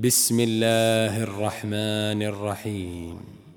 بسم الله الرحمن الرحيم.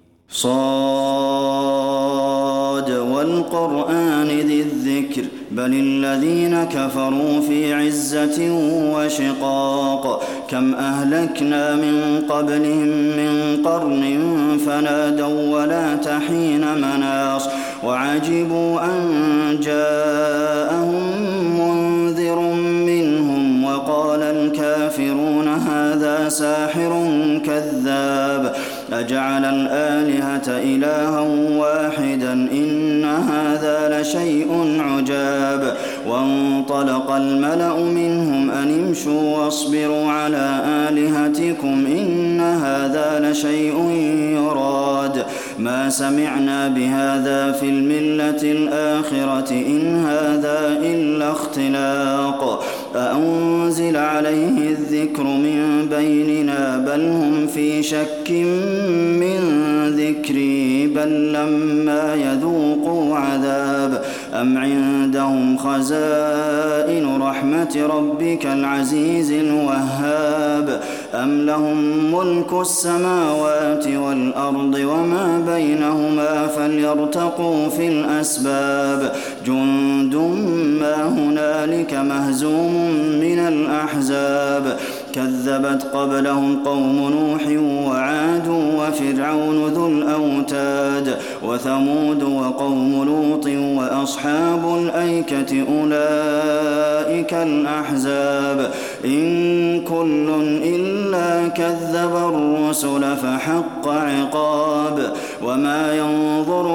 صاد والقرآن ذي الذكر بل الذين كفروا في عزة وشقاق كم أهلكنا من قبلهم من قرن فنادوا ولا تحين مناص وعجبوا أن جاءهم منذر منهم وقال الكافرون هذا ساحر كذاب أجعل الآلهة إلها واحدا إن هذا لشيء عجاب وانطلق الملأ منهم أن امشوا واصبروا على آلهتكم إن هذا لشيء يراد ما سمعنا بهذا في الملة الآخرة إن هذا إلا اختلاق أأنزل عليه الذكر من بيننا بل هم في شك من ذكري بل لما يذوقوا عذاب أم عندهم خزائن رحمة ربك العزيز الوهاب أم لهم ملك السماوات والأرض وما بينهما فليرتقوا في الأسباب جند ما هنالك مهزوم من الأحزاب كذبت قبلهم قوم نوح وعاد وفرعون ذو الأوتاد وثمود وقوم لوط وأصحاب الأيكة أولئك الأحزاب إن كل إلا كذب الرسل فحق عقاب وما ينظر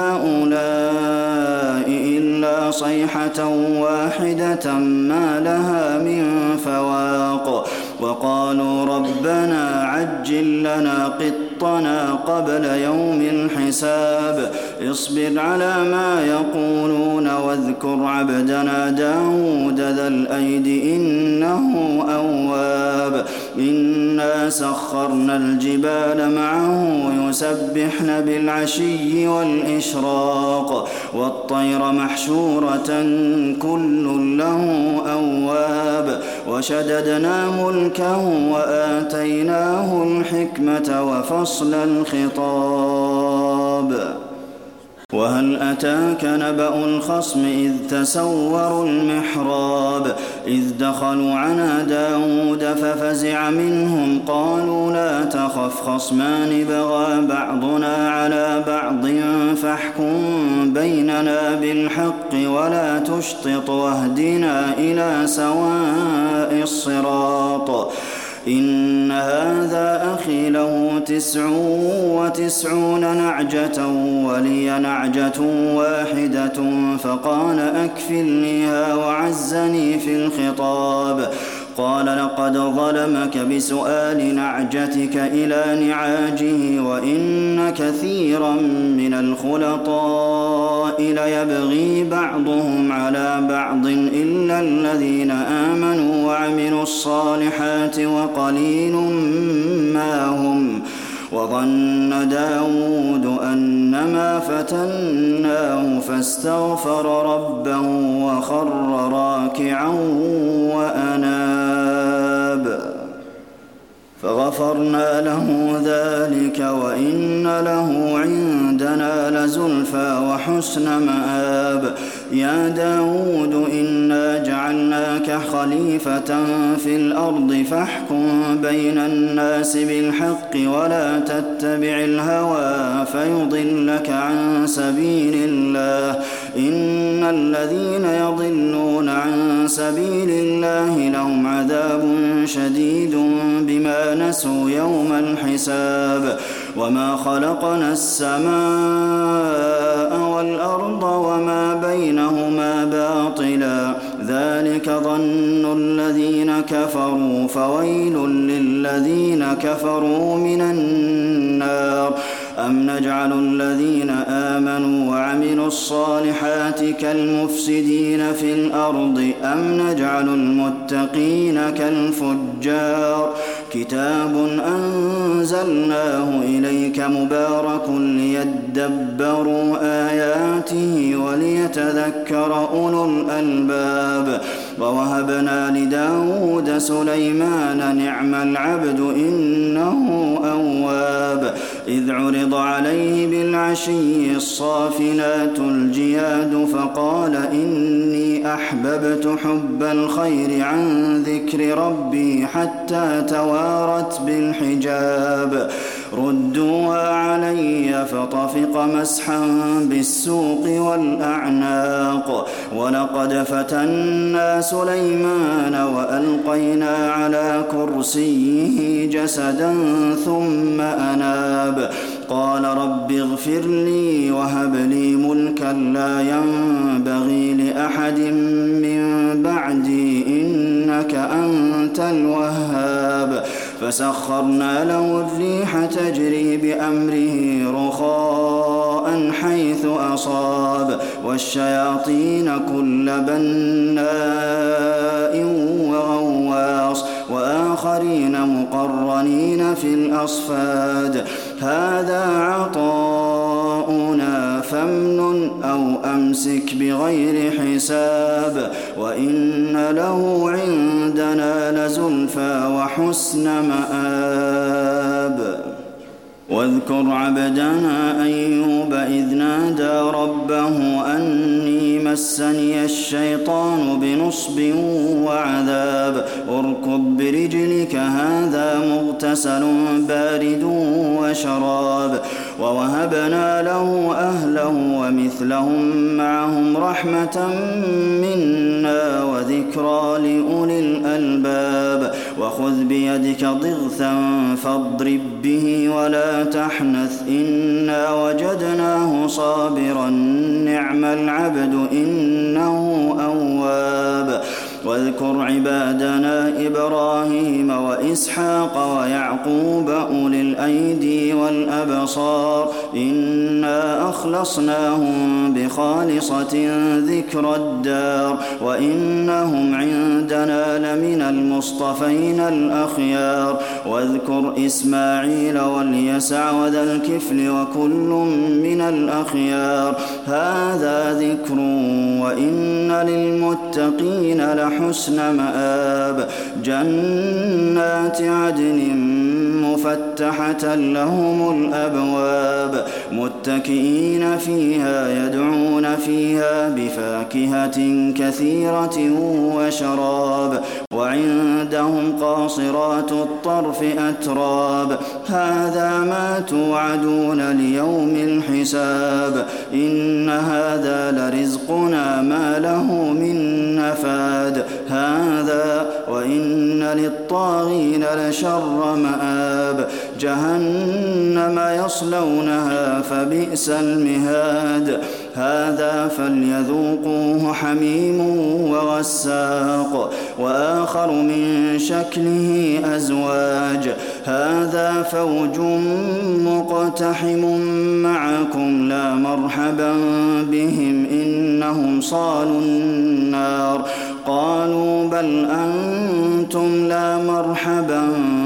هؤلاء إلا صيحة واحدة ما لها من فواق وقالوا ربنا عجل لنا قطنا قبل يوم الحساب اصبر على ما يقولون واذكر عبدنا داود ذا الأيد إنه أواب إنا سخرنا الجبال معه يسبحن بالعشي والإشراق والطير محشورة كل له أواب وشددنا ملكه وآتيناه الحكمة وفصل الخطاب وهل أتاك نبأ الخصم إذ تسوروا المحراب إذ دخلوا على داود ففزع منهم قالوا لا تخف خصمان بغى بعضنا على بعض فاحكم بيننا بالحق ولا تشطط واهدنا إلى سواء الصراط إن هذا أخي له 99 نعجة ولي نعجة واحدة فقال أكفلنيها وعزني في الخطاب قال لقد ظلمك بسؤال نعجتك إلى نعاجه وإن كثيرا من الخلطاء ليبغي بعضهم على بعض إلا الذين آمنوا وعملوا الصالحات وقليل ما هم وظن داود أنما فتناه فاستغفر ربه وخر راكعا وأناب فغفرنا له ذلك وإن له عندنا لزلفى وحسن مآب يا داود إنا جعلناك خليفة في الأرض فاحكم بين الناس بالحق ولا تتبع الهوى فيضلك عن سبيل الله إن الذين يضلون عن سبيل الله لهم عذاب شديد بما نسوا يوم الحساب وما خلقنا السماء والأرض وما بينهما باطلا ذلك ظن الذين كفروا فويل للذين كفروا من النار أم نجعل الذين آمنوا وعملوا الصالحات كالمفسدين في الأرض أم نجعل المتقين كالفجار كتاب أنزلناه إليك مبارك ليدبروا آياته وليتذكر أولو الألباب ووهبنا لداود سليمان نعم العبد إنه أواب إذ عرض عليه بالعشي الصافنات الجياد فقال إني أحببت حب الخير عن ذكر ربي حتى توارت بالحجاب ردوها علي فطفق مسحا بالسوق والأعناق ولقد فتنا سليمان وألقينا على كرسيه جسدا ثم أناب قال رب اغفر لي وهب لي ملكا لا ينبغي لأحد من بعدي إنك أنت الوهاب فسخرنا له الريح تجري بأمره رخاء حيث أصاب والشياطين كل بناء وغواص وآخرين مقرنين في الأصفاد هذا عطاؤنا فامنن أو أمسك بغير حساب وإن له عندنا لزلفى وحسن مآب واذكر عبدنا أيوب إذ نادى ربه أني مسني الشيطان بنصب وعذاب اركض برجلك هذا مغتسل بارد وشراب ووهبنا له أهله ومثلهم معهم رحمة منا وذكرى لأولي الألباب وخذ بيدك ضغثا فاضرب به ولا تحنث إنا وجدناه صابرا نعم العبد إنه أواب واذكر عبادنا إبراهيم وإسحاق ويعقوب أولي الأيدي والأبصار إنا أخلصناهم بخالصة ذكر الدار وإنهم عندنا لمن المصطفين الأخيار واذكر إسماعيل واليسع وذا الكفل وكل من الأخيار هذا ذكر وإن للمتقين لحسن مآب جنات عدن مفتحة لهم الأبواب متكئين فيها يدعون فيها بفاكهة كثيرة وشراب وعندهم قاصرات الطرف أتراب هذا ما توعدون ليوم الحساب إن هذا لرزقنا ما له من نفاد هذا وإن للطاغين لشر مآب جهنم يصلونها فبئس المهاد هذا فليذوقوه حميم وغساق وآخر من شكله أزواج هذا فوج مقتحم معكم لا مرحبا بهم إنهم صالوا النار قالوا بل أنتم لا مرحبا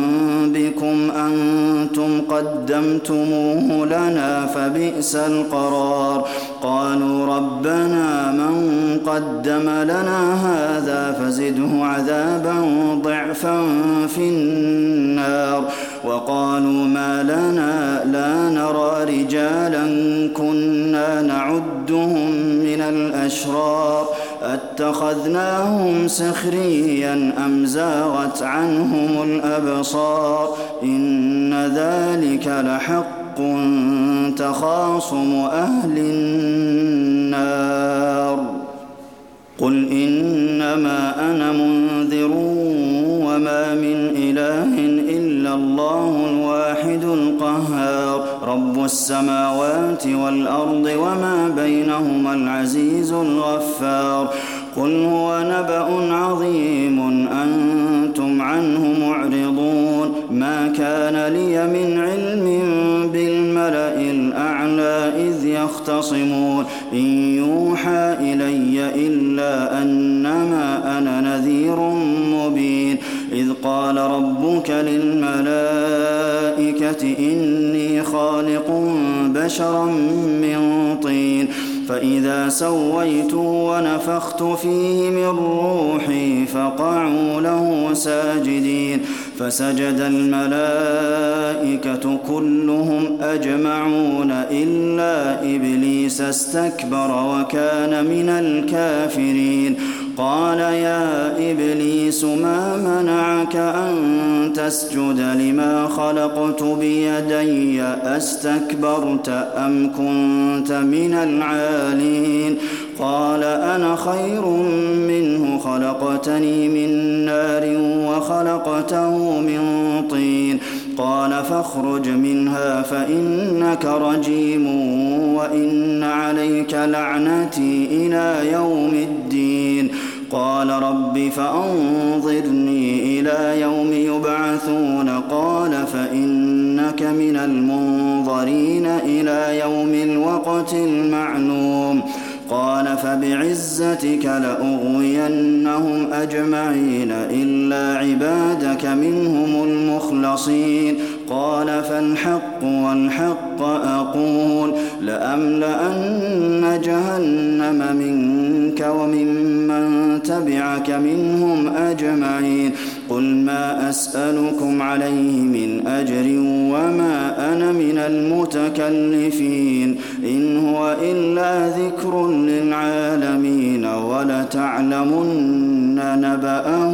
بكم أنتم قدمتموه لنا فبئس القرار قالوا ربنا من قدم لنا هذا فزده عذابا ضعفا في النار وقالوا ما لنا لا نرى رجالا كنا نعدهم من الأشرار أتخذناهم سخريا أم زاغت عنهم الأبصار إن ذلك لحق تخاصم أهل النار قل إنما أنا منذر وما من إله إلا الله الواحد القهار رب السماوات والأرض وما بينهما العزيز الغفار قل هو نبأ عظيم أنتم عنه معرضون ما كان لي من علم بالملأ الأعلى إذ يختصمون إن يوحى إلي إلا أنما أنا نذير مبين إذ قال ربك للملائكة إني خالق بشرا من طين فإذا سويته ونفخت فيه من روحي فقعوا له ساجدين فسجد الملائكة كلهم أجمعون إلا إبليس استكبر وكان من الكافرين قال يا إبليس ما منعك أن تسجد لما خلقت بيدي أستكبرت أم كنت من العالين قال أنا خير منه خلقتني من نار وخلقته من طين قال فاخرج منها فإنك رجيم وإن عليك لعنتي إلى يوم الدين قال رب فأنظرني إلى يوم يبعثون قال فإنك من المنظرين إلى يوم الوقت المعلوم قال فبعزتك لأغوينهم أجمعين إلا عبادك منهم المخلصين قال فالحق والحق أقول لأملأن جهنم منك وممن تبعك منهم أجمعين قل ما أسألكم عليه من أجر وما أنا من المتكلفين إن هو إلا ذكر للعالمين ولتعلمن نبأه